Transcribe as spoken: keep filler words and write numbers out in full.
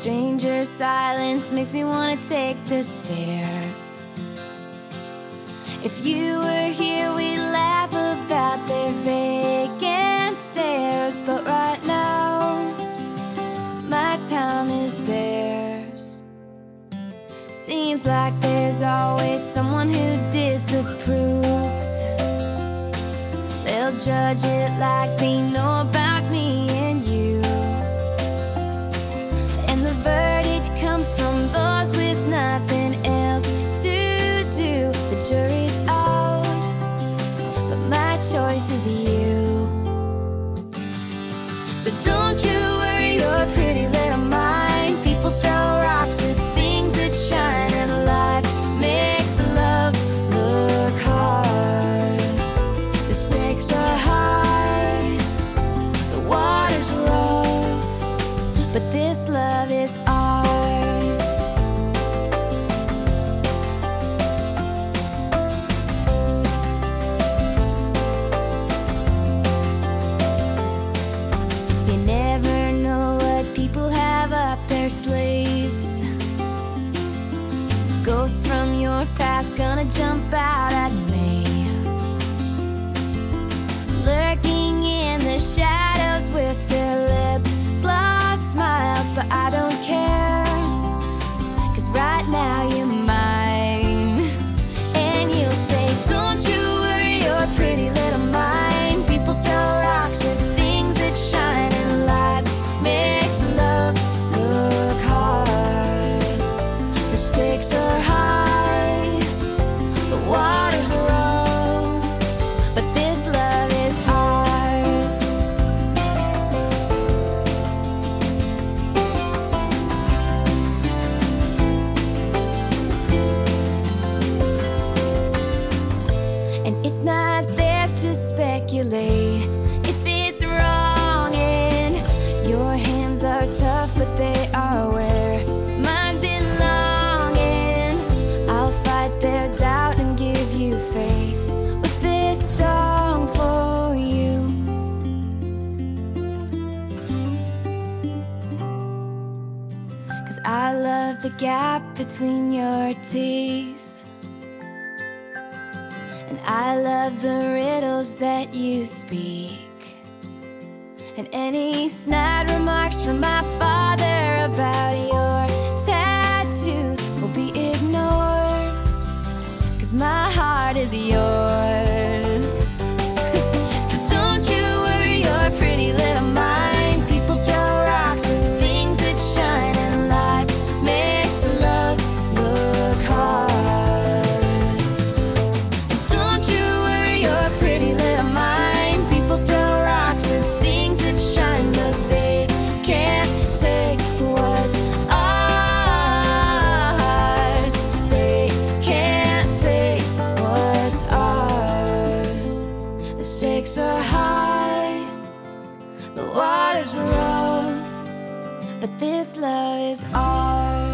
Stranger silence makes me wanna take the stairs. If you were here, we'd laugh about their vacant stares. But right now, my time is theirs. Seems like there's always someone who disapproves. They'll judge it like they know about me and you. And the verdict comes from those with nothing else to do. The jury's out, but my choice is you. So don't you worry your pretty little mind. People throw rocks with things that shine, and life makes love look hard. The stakes are high, the water's rough, but this love is ours. You never know what people have up their sleeves. Ghosts from your past gonna jump out at me, lurking in the shadows with their lip gloss smiles. But I don't care, 'cause right now you're mine. And you'll say, don't you worry your pretty little mind. People throw rocks with things that shine, and life makes love look hard. The stakes are high, the water's rough, but this love is ours. And it's not theirs to speculate if it's wrong, and your hands are tough, but they are where mine belong. And I'll fight their doubt and give you faith with this song for you. 'Cause I love the gap between your teeth, and I love the riddles that you speak, and any snide remarks from my father about your tattoos will be ignored, 'cause my heart is yours. So don't you worry your pretty little mind. People throw rocks with things that shine, and life makes love look hard. And don't you worry your pretty little mind. People throw rocks with things that shine, but they can't take what's ours. They can't take what's ours. The stakes are high, the water's rough, but this love is ours.